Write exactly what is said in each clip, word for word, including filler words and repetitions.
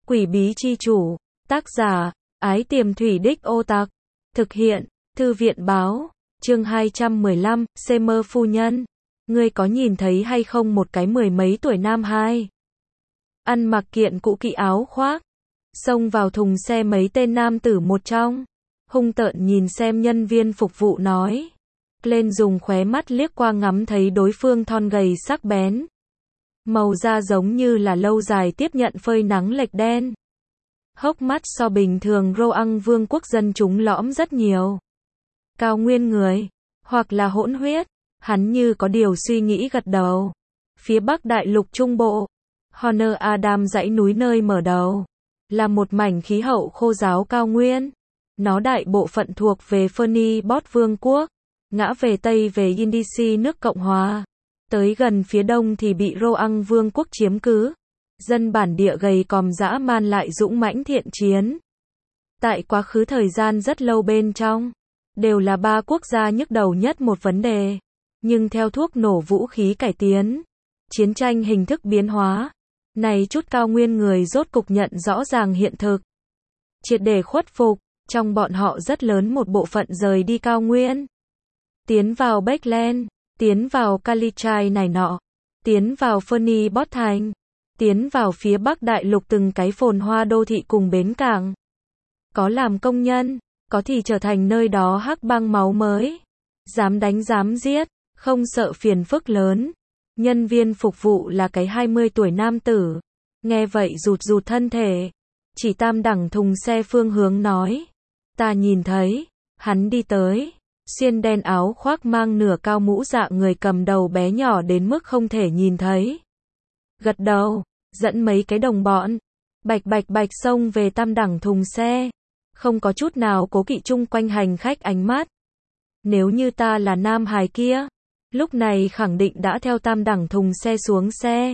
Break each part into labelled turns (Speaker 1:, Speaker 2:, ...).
Speaker 1: Quỷ bí chi chủ. Tác giả, Ái Tiềm Thủy Đích Ô Tặc. Thực hiện, Thư viện báo. Chương hai trăm mười lăm, Xê Mơ phu nhân. Ngươi có nhìn thấy hay không một cái mười mấy tuổi nam hai? Ăn mặc kiện cũ kỹ áo khoác. Xông vào thùng xe mấy tên nam tử một trong. Hung tợn nhìn xem nhân viên phục vụ nói. Lên dùng khóe mắt liếc qua ngắm thấy đối phương thon gầy sắc bén. Màu da giống như là lâu dài tiếp nhận phơi nắng lệch đen. Hốc mắt so bình thường Roang vương quốc dân chúng lõm rất nhiều. Cao nguyên người, hoặc là hỗn huyết, hắn như có điều suy nghĩ gật đầu. Phía bắc đại lục trung bộ, Honor Adam dãy núi nơi mở đầu, là một mảnh khí hậu khô ráo cao nguyên. Nó đại bộ phận thuộc về Fernibot vương quốc, ngã về tây về Indici nước Cộng hòa. Tới gần phía đông thì bị Roang vương quốc chiếm cứ. Dân bản địa gầy còm dã man lại dũng mãnh thiện chiến. Tại quá khứ thời gian rất lâu bên trong, đều là ba quốc gia nhức đầu nhất một vấn đề. Nhưng theo thuốc nổ vũ khí cải tiến, chiến tranh hình thức biến hóa, này chút cao nguyên người rốt cục nhận rõ ràng hiện thực. Triệt để khuất phục, trong bọn họ rất lớn một bộ phận rời đi cao nguyên. Tiến vào Backland, tiến vào Kalichai này nọ, tiến vào Fernibot thành. Tiến vào phía bắc đại lục từng cái phồn hoa đô thị cùng bến cảng. Có làm công nhân, có thì trở thành nơi đó hắc băng máu mới. Dám đánh dám giết, không sợ phiền phức lớn. Nhân viên phục vụ là cái hai mươi tuổi nam tử. Nghe vậy rụt rụt thân thể. Chỉ tam đẳng thùng xe phương hướng nói. Ta nhìn thấy, hắn đi tới. Xuyên đen áo khoác mang nửa cao mũ dạ người cầm đầu bé nhỏ đến mức không thể nhìn thấy. Gật đầu, dẫn mấy cái đồng bọn, bạch bạch bạch xông về tam đẳng thùng xe, không có chút nào cố kỵ chung quanh hành khách ánh mắt. Nếu như ta là nam hài kia, lúc này khẳng định đã theo tam đẳng thùng xe xuống xe.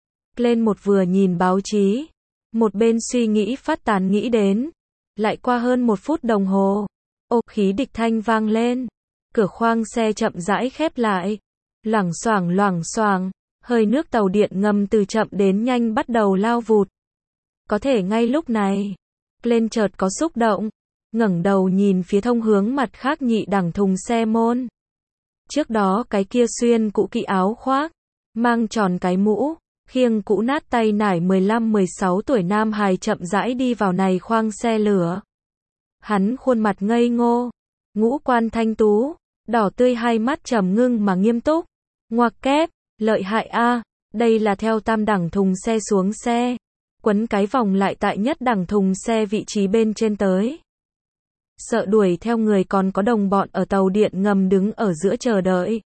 Speaker 1: Lên một vừa nhìn báo chí, một bên suy nghĩ phát tán nghĩ đến. Lại qua hơn một phút đồng hồ, ô khí địch thanh vang lên, cửa khoang xe chậm rãi khép lại, loảng xoảng loảng xoảng. Hơi nước tàu điện ngầm từ chậm đến nhanh bắt đầu lao vụt. Có thể ngay lúc này, lên chợt có xúc động, ngẩng đầu nhìn phía thông hướng mặt khác nhị đẳng thùng xe môn. Trước đó cái kia xuyên cũ kỹ áo khoác, mang tròn cái mũ, khiêng cũ nát tay nải mười lăm mười sáu tuổi nam hài chậm rãi đi vào này khoang xe lửa. Hắn khuôn mặt ngây ngô, ngũ quan thanh tú, đỏ tươi hai mắt trầm ngưng mà nghiêm túc. Ngoặc kép. Lợi hại a, đây là theo tam đẳng thùng xe xuống xe, quấn cái vòng lại tại nhất đẳng thùng xe vị trí bên trên tới. Sợ đuổi theo người còn có đồng bọn ở tàu điện ngầm đứng ở giữa chờ đợi.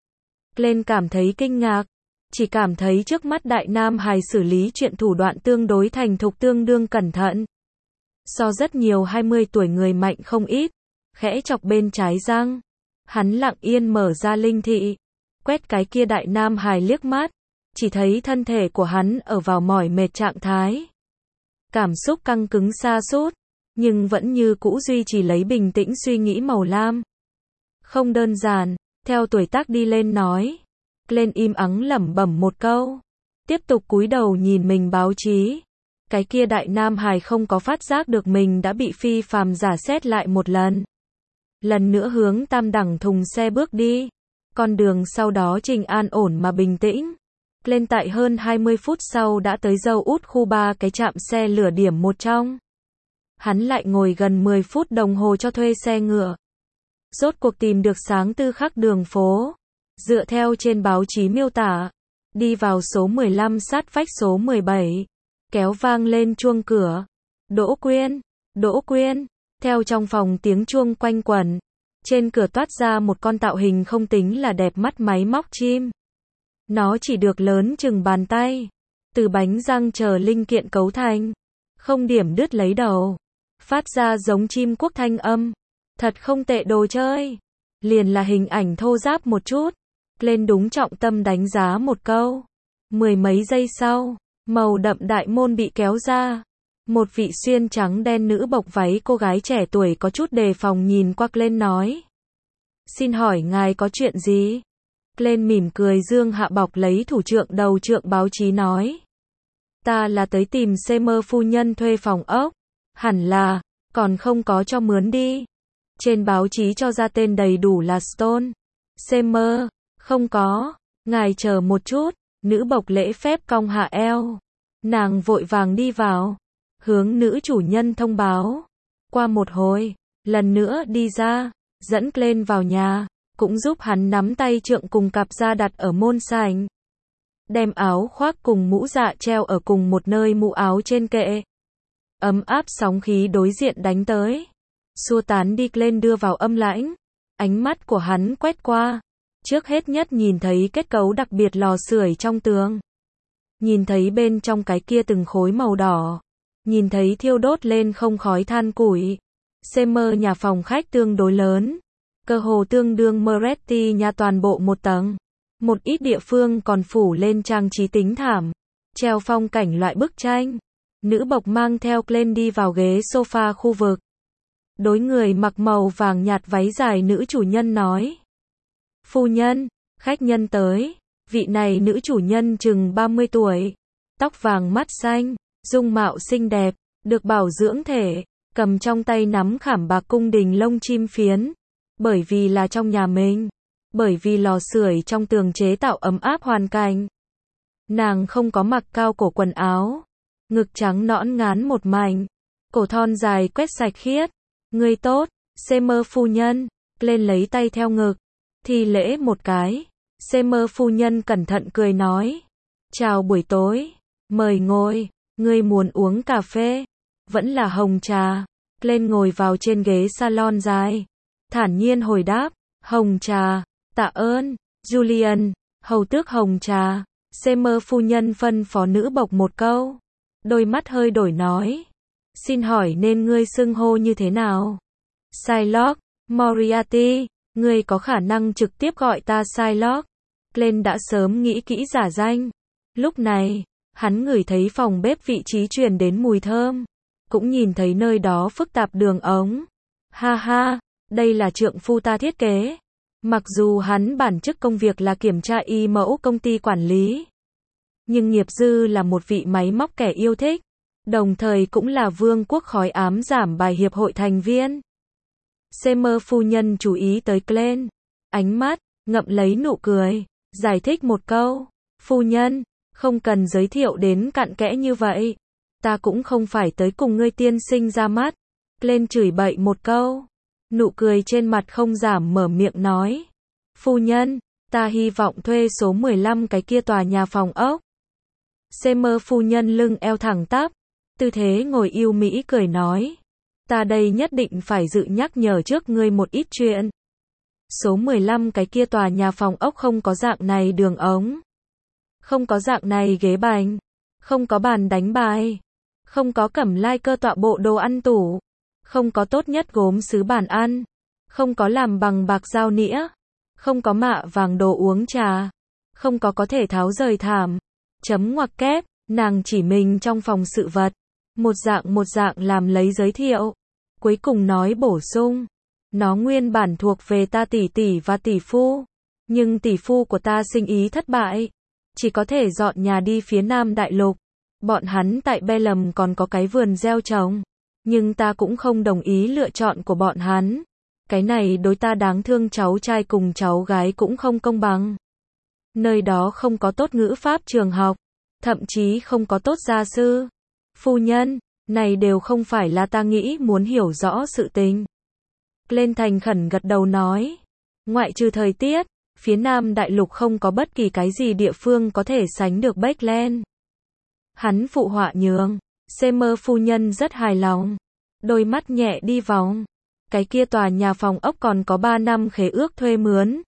Speaker 1: Lên cảm thấy kinh ngạc, chỉ cảm thấy trước mắt đại nam hài xử lý chuyện thủ đoạn tương đối thành thục tương đương cẩn thận. So rất nhiều hai mươi tuổi người mạnh không ít, khẽ chọc bên trái răng, hắn lặng yên mở ra linh thị. Quét cái kia đại nam hài liếc mắt, chỉ thấy thân thể của hắn ở vào mỏi mệt trạng thái. Cảm xúc căng cứng sa sút, nhưng vẫn như cũ duy trì lấy bình tĩnh suy nghĩ màu lam. Không đơn giản, theo tuổi tác đi lên nói. Lên im ắng lẩm bẩm một câu. Tiếp tục cúi đầu nhìn mình báo chí. Cái kia đại nam hài không có phát giác được mình đã bị phi phàm giả xét lại một lần. Lần nữa hướng tam đẳng thùng xe bước đi. Con đường sau đó trình an ổn mà bình tĩnh. Lên tại hơn hai mươi phút sau đã tới dâu út khu ba cái trạm xe lửa điểm một trong. Hắn lại ngồi gần mười phút đồng hồ cho thuê xe ngựa. Rốt cuộc tìm được sáng tư khắc đường phố. Dựa theo trên báo chí miêu tả. Đi vào số mười lăm sát vách số mười bảy. Kéo vang lên chuông cửa. Đỗ Quyên, Đỗ Quyên. Theo trong phòng tiếng chuông quanh quẩn. Trên cửa toát ra một con tạo hình không tính là đẹp mắt máy móc chim. Nó chỉ được lớn chừng bàn tay. Từ bánh răng chờ linh kiện cấu thành. Không điểm đứt lấy đầu. Phát ra giống chim quốc thanh âm. Thật không tệ đồ chơi. Liền là hình ảnh thô ráp một chút. Lên đúng trọng tâm đánh giá một câu. Mười mấy giây sau, màu đậm đại môn bị kéo ra. Một vị xuyên trắng đen nữ bọc váy cô gái trẻ tuổi có chút đề phòng nhìn qua lên nói. Xin hỏi ngài có chuyện gì? Lên mỉm cười dương hạ bọc lấy thủ trượng đầu trượng báo chí nói. Ta là tới tìm Seymour phu nhân thuê phòng ốc. Hẳn là, còn không có cho mướn đi. Trên báo chí cho ra tên đầy đủ là Stone. Seymour, không có. Ngài chờ một chút. Nữ bộc lễ phép cong hạ eo. Nàng vội vàng đi vào. Hướng nữ chủ nhân thông báo. Qua một hồi, lần nữa đi ra, dẫn Glenn vào nhà, cũng giúp hắn nắm tay trượng cùng cặp da đặt ở môn sảnh. Đem áo khoác cùng mũ dạ treo ở cùng một nơi mũ áo trên kệ. Ấm áp sóng khí đối diện đánh tới. Xua tán đi Glenn đưa vào âm lãnh. Ánh mắt của hắn quét qua. Trước hết nhất nhìn thấy kết cấu đặc biệt lò sưởi trong tường. Nhìn thấy bên trong cái kia từng khối màu đỏ. Nhìn thấy thiêu đốt lên không khói than củi. Seymour nhà phòng khách tương đối lớn. Cơ hồ tương đương Moretti nhà toàn bộ một tầng. Một ít địa phương còn phủ lên trang trí tính thảm. Treo phong cảnh loại bức tranh. Nữ bộc mang theo Glenn đi vào ghế sofa khu vực. Đối người mặc màu vàng nhạt váy dài nữ chủ nhân nói. Phu nhân, khách nhân tới. Vị này nữ chủ nhân chừng ba mươi tuổi. Tóc vàng mắt xanh, dung mạo xinh đẹp, được bảo dưỡng thể. Cầm trong tay nắm khảm bạc cung đình lông chim phiến. Bởi vì là trong nhà mình. Bởi vì lò sưởi trong tường chế tạo ấm áp hoàn cảnh. Nàng không có mặc cao cổ quần áo. Ngực trắng nõn ngán một mảnh. Cổ thon dài quét sạch khiết. Người tốt, Seymour phu nhân. Lên lấy tay theo ngực. Thi lễ một cái. Seymour phu nhân cẩn thận cười nói. Chào buổi tối. Mời ngồi. Ngươi muốn uống cà phê? Vẫn là hồng trà. Lên ngồi vào trên ghế salon dài. Thản nhiên hồi đáp. Hồng trà. Tạ ơn, Julian. Hầu tước hồng trà. Seymour phu nhân phân phó nữ bộc một câu. Đôi mắt hơi đổi nói. Xin hỏi nên ngươi xưng hô như thế nào? Shylock, Moriarty. Ngươi có khả năng trực tiếp gọi ta Shylock. Glenn đã sớm nghĩ kỹ giả danh. Lúc này, hắn ngửi thấy phòng bếp vị trí truyền đến mùi thơm. Cũng nhìn thấy nơi đó phức tạp đường ống. Ha ha, đây là trượng phu ta thiết kế. Mặc dù hắn bản chức công việc là kiểm tra y mẫu công ty quản lý. Nhưng nghiệp dư là một vị máy móc kẻ yêu thích. Đồng thời cũng là vương quốc khói ám giảm bài hiệp hội thành viên. Seymour phu nhân chú ý tới Glenn. Ánh mắt, ngậm lấy nụ cười. Giải thích một câu. Phu nhân, không cần giới thiệu đến cặn kẽ như vậy. Ta cũng không phải tới cùng ngươi tiên sinh ra mắt. Glenn chửi bậy một câu. Nụ cười trên mặt không giảm mở miệng nói. Phu nhân, ta hy vọng thuê số mười lăm cái kia tòa nhà phòng ốc. Seymour phu nhân lưng eo thẳng tắp. Tư thế ngồi yêu mỹ cười nói. Ta đây nhất định phải dự nhắc nhở trước ngươi một ít chuyện. Số mười lăm cái kia tòa nhà phòng ốc không có dạng này đường ống. Không có dạng này ghế bành. Không có bàn đánh bài. Không có cẩm lai cơ tọa bộ đồ ăn tủ. Không có tốt nhất gốm sứ bàn ăn. Không có làm bằng bạc dao nĩa. Không có mạ vàng đồ uống trà. Không có có thể tháo rời thảm. Chấm ngoặc kép, nàng chỉ mình trong phòng sự vật. Một dạng một dạng làm lấy giới thiệu. Cuối cùng nói bổ sung. Nó nguyên bản thuộc về ta tỷ tỷ và tỷ phu. Nhưng tỷ phu của ta sinh ý thất bại. Chỉ có thể dọn nhà đi phía Nam Đại Lục. Bọn hắn tại Belem còn có cái vườn gieo trồng. Nhưng ta cũng không đồng ý lựa chọn của bọn hắn. Cái này đối ta đáng thương cháu trai cùng cháu gái cũng không công bằng. Nơi đó không có tốt ngữ pháp trường học. Thậm chí không có tốt gia sư. Phu nhân, này đều không phải là ta nghĩ muốn hiểu rõ sự tình. Lên thành khẩn gật đầu nói. Ngoại trừ thời tiết, phía Nam Đại Lục không có bất kỳ cái gì địa phương có thể sánh được Beckland. Hắn phụ họa nhường. Seymour phu nhân rất hài lòng. Đôi mắt nhẹ đi vòng. Cái kia tòa nhà phòng ốc còn có ba năm khế ước thuê mướn.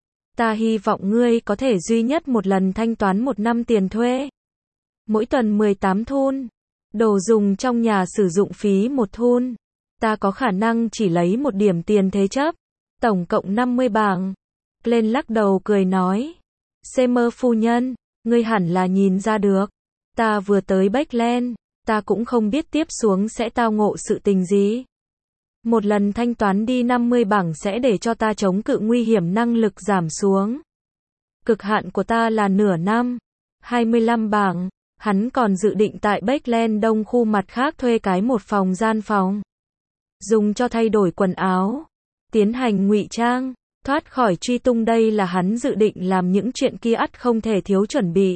Speaker 1: Ta hy vọng ngươi có thể duy nhất một lần thanh toán một năm tiền thuê. Mỗi tuần mười tám thun. Đồ dùng trong nhà sử dụng phí một thun. Ta có khả năng chỉ lấy một điểm tiền thế chấp. Tổng cộng năm mươi bảng. Glenn lắc đầu cười nói. Seymour phu nhân, ngươi hẳn là nhìn ra được. Ta vừa tới Beckland. Ta cũng không biết tiếp xuống sẽ tao ngộ sự tình gì. Một lần thanh toán đi năm mươi bảng sẽ để cho ta chống cự nguy hiểm năng lực giảm xuống. Cực hạn của ta là nửa năm. hai mươi lăm bảng. Hắn còn dự định tại Backland Đông khu mặt khác thuê cái một phòng gian phòng, dùng cho thay đổi quần áo, tiến hành ngụy trang, thoát khỏi truy tung. Đây là hắn dự định làm, những chuyện kia ắt không thể thiếu chuẩn bị.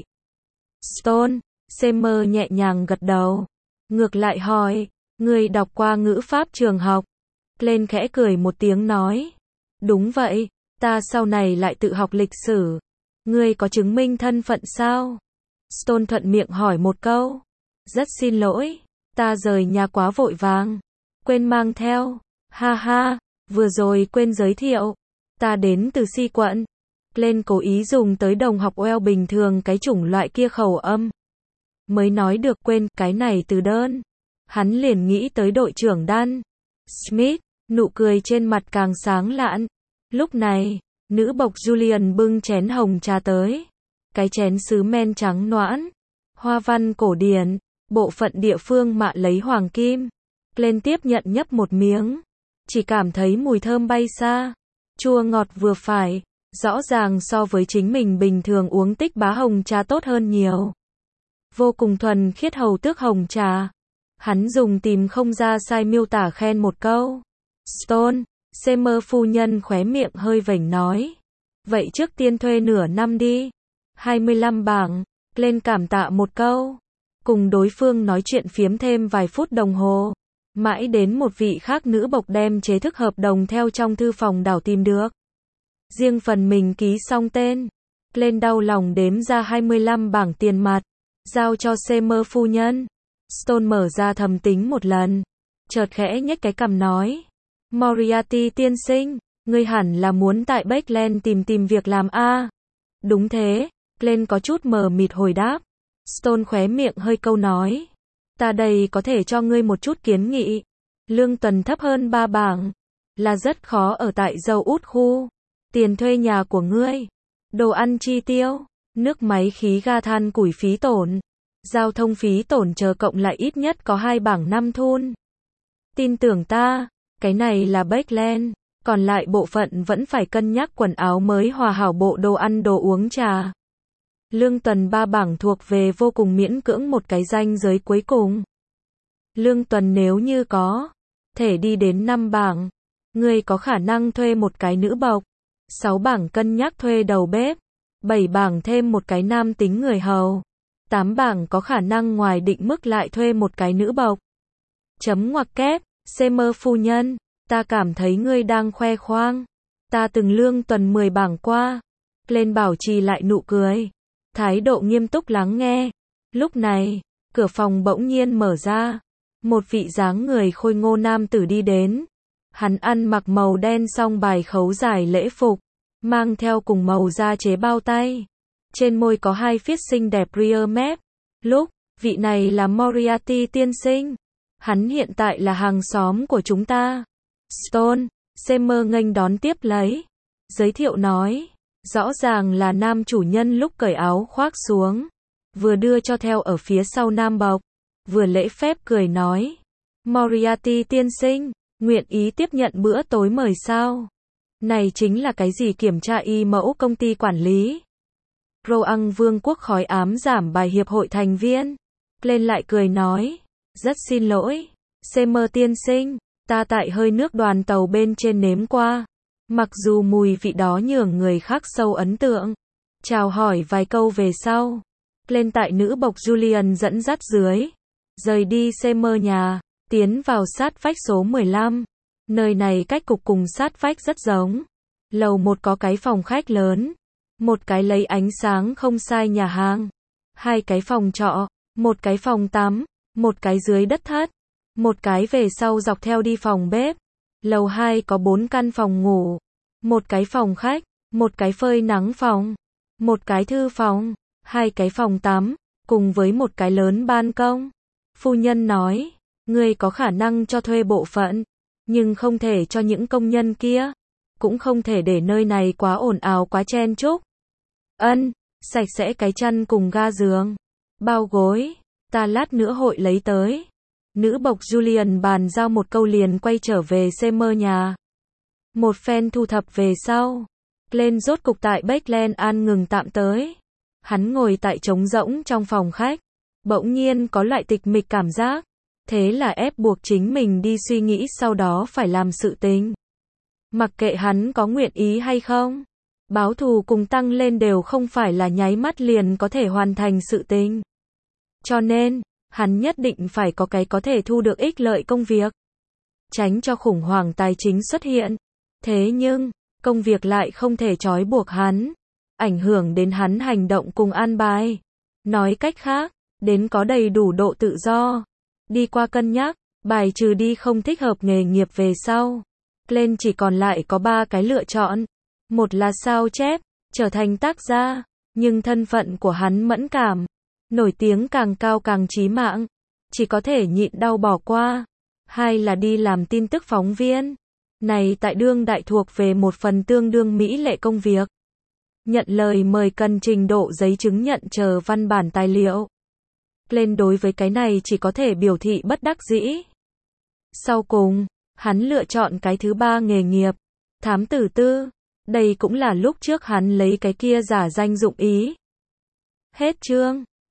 Speaker 1: Stone, Seymour nhẹ nhàng gật đầu. Ngược lại hỏi, ngươi đọc qua ngữ pháp trường học? Glenn khẽ cười một tiếng nói, đúng vậy, ta sau này lại tự học lịch sử. Ngươi có chứng minh thân phận sao? Stone thuận miệng hỏi một câu. Rất xin lỗi, ta rời nhà quá vội vàng, quên mang theo. Ha ha, vừa rồi quên giới thiệu, ta đến từ Si quận. Glenn cố ý dùng tới đồng học Well bình thường cái chủng loại kia khẩu âm. Mới nói được quên cái này từ đơn. Hắn liền nghĩ tới đội trưởng Dan Smith, nụ cười trên mặt càng sáng lạn. Lúc này, nữ bộc Julian bưng chén hồng trà tới. Cái chén sứ men trắng noãn, hoa văn cổ điển, bộ phận địa phương mạ lấy hoàng kim. Glenn tiếp nhận nhấp một miếng, chỉ cảm thấy mùi thơm bay xa, chua ngọt vừa phải, rõ ràng so với chính mình bình thường uống tích bá hồng trà tốt hơn nhiều. Vô cùng thuần khiết hầu tước hồng trà. Hắn dùng tìm không ra sai miêu tả khen một câu. Stone, Seymour phu nhân khóe miệng hơi vểnh nói. Vậy trước tiên thuê nửa năm đi. hai mươi lăm bảng, Glenn cảm tạ một câu. Cùng đối phương nói chuyện phiếm thêm vài phút đồng hồ. Mãi đến một vị khác nữ bộc đem chế thức hợp đồng theo trong thư phòng đảo tìm được. Riêng phần mình ký xong tên. Glenn đau lòng đếm ra hai mươi lăm bảng tiền mặt. Giao cho Seymour phu nhân. Stone mở ra thầm tính một lần. Chợt khẽ nhếch cái cằm nói. Moriarty tiên sinh, ngươi hẳn là muốn tại Backland tìm tìm việc làm a? À? Đúng thế, Glenn có chút mờ mịt hồi đáp. Stone khóe miệng hơi câu nói. Ta đây có thể cho ngươi một chút kiến nghị. Lương tuần thấp hơn ba bảng. Là rất khó ở tại dâu út khu. Tiền thuê nhà của ngươi. Đồ ăn chi tiêu. Nước máy khí ga than củi phí tổn. Giao thông phí tổn chờ cộng lại ít nhất có hai bảng năm thun. Tin tưởng ta, cái này là Backland. Còn lại bộ phận vẫn phải cân nhắc quần áo mới hòa hảo bộ đồ ăn đồ uống trà. Lương tuần ba bảng thuộc về vô cùng miễn cưỡng một cái ranh giới cuối cùng. Lương tuần nếu như có thể đi đến năm bảng, ngươi có khả năng thuê một cái nữ bộc. sáu bảng cân nhắc thuê đầu bếp. bảy bảng thêm một cái nam tính người hầu. tám bảng có khả năng ngoài định mức lại thuê một cái nữ bộc. Chấm ngoặc kép, Seymour phu nhân, ta cảm thấy ngươi đang khoe khoang. Ta từng lương tuần mười bảng qua. Glenn bảo trì lại nụ cười. Thái độ nghiêm túc lắng nghe. Lúc này, cửa phòng bỗng nhiên mở ra. Một vị dáng người khôi ngô nam tử đi đến. Hắn ăn mặc màu đen song bài khấu dài lễ phục, mang theo cùng màu da chế bao tay. Trên môi có hai phiết xinh đẹp rear mép. Lúc, vị này là Moriarty tiên sinh. Hắn hiện tại là hàng xóm của chúng ta. Stone, Seymour nghênh đón tiếp lấy. Giới thiệu nói. Rõ ràng là nam chủ nhân lúc cởi áo khoác xuống. Vừa đưa cho theo ở phía sau nam bộc. Vừa lễ phép cười nói. Moriarty tiên sinh, nguyện ý tiếp nhận bữa tối mời sao? Này chính là cái gì kiểm tra y mẫu công ty quản lý? Roang Vương quốc khói ám giảm bài hiệp hội thành viên. Lên lại cười nói. Rất xin lỗi. Seymour tiên sinh, ta tại hơi nước đoàn tàu bên trên nếm qua. Mặc dù mùi vị đó nhường người khác sâu ấn tượng. Chào hỏi vài câu về sau. Lên tại nữ bộc Julian dẫn dắt dưới. Rời đi Seymour nhà. Tiến vào sát vách số mười lăm. Nơi này cách cục cùng sát vách rất giống. Lầu một có cái phòng khách lớn. Một cái lấy ánh sáng không sai nhà hàng. Hai cái phòng trọ. Một cái phòng tắm. Một cái dưới đất thất. Một cái về sau dọc theo đi phòng bếp. Lầu hai có bốn căn phòng ngủ. Một cái phòng khách. Một cái phơi nắng phòng. Một cái thư phòng. Hai cái phòng tắm. Cùng với một cái lớn ban công. Phu nhân nói. Ngươi có khả năng cho thuê bộ phận. Nhưng không thể cho những công nhân kia. Cũng không thể để nơi này quá ồn ào quá chen chúc. Ân, sạch sẽ cái chăn cùng ga giường. Bao gối. Ta lát nữa hội lấy tới. Nữ bộc Julian bàn giao một câu liền quay trở về Seymour nhà. Một phen thu thập về sau. Lên rốt cục tại Backland An ngừng tạm tới. Hắn ngồi tại trống rỗng trong phòng khách. Bỗng nhiên có loại tịch mịch cảm giác. Thế là ép buộc chính mình đi suy nghĩ sau đó phải làm sự tình. Mặc kệ hắn có nguyện ý hay không. Báo thù cùng tăng lên đều không phải là nháy mắt liền có thể hoàn thành sự tình. Cho nên, hắn nhất định phải có cái có thể thu được ích lợi công việc. Tránh cho khủng hoảng tài chính xuất hiện. Thế nhưng, công việc lại không thể trói buộc hắn. Ảnh hưởng đến hắn hành động cùng an bài. Nói cách khác, đến có đầy đủ độ tự do. Đi qua cân nhắc, bài trừ đi không thích hợp nghề nghiệp về sau. Glenn chỉ còn lại có ba cái lựa chọn. Một là sao chép, trở thành tác gia. Nhưng thân phận của hắn mẫn cảm. Nổi tiếng càng cao càng chí mạng. Chỉ có thể nhịn đau bỏ qua. Hai là đi làm tin tức phóng viên. Này tại đương đại thuộc về một phần tương đương mỹ lệ công việc. Nhận lời mời cần trình độ giấy chứng nhận chờ văn bản tài liệu. Lên đối với cái này chỉ có thể biểu thị bất đắc dĩ. Sau cùng, hắn lựa chọn cái thứ ba nghề nghiệp. Thám tử tư. Đây cũng là lúc trước hắn lấy cái kia giả danh dụng ý. Hết chương.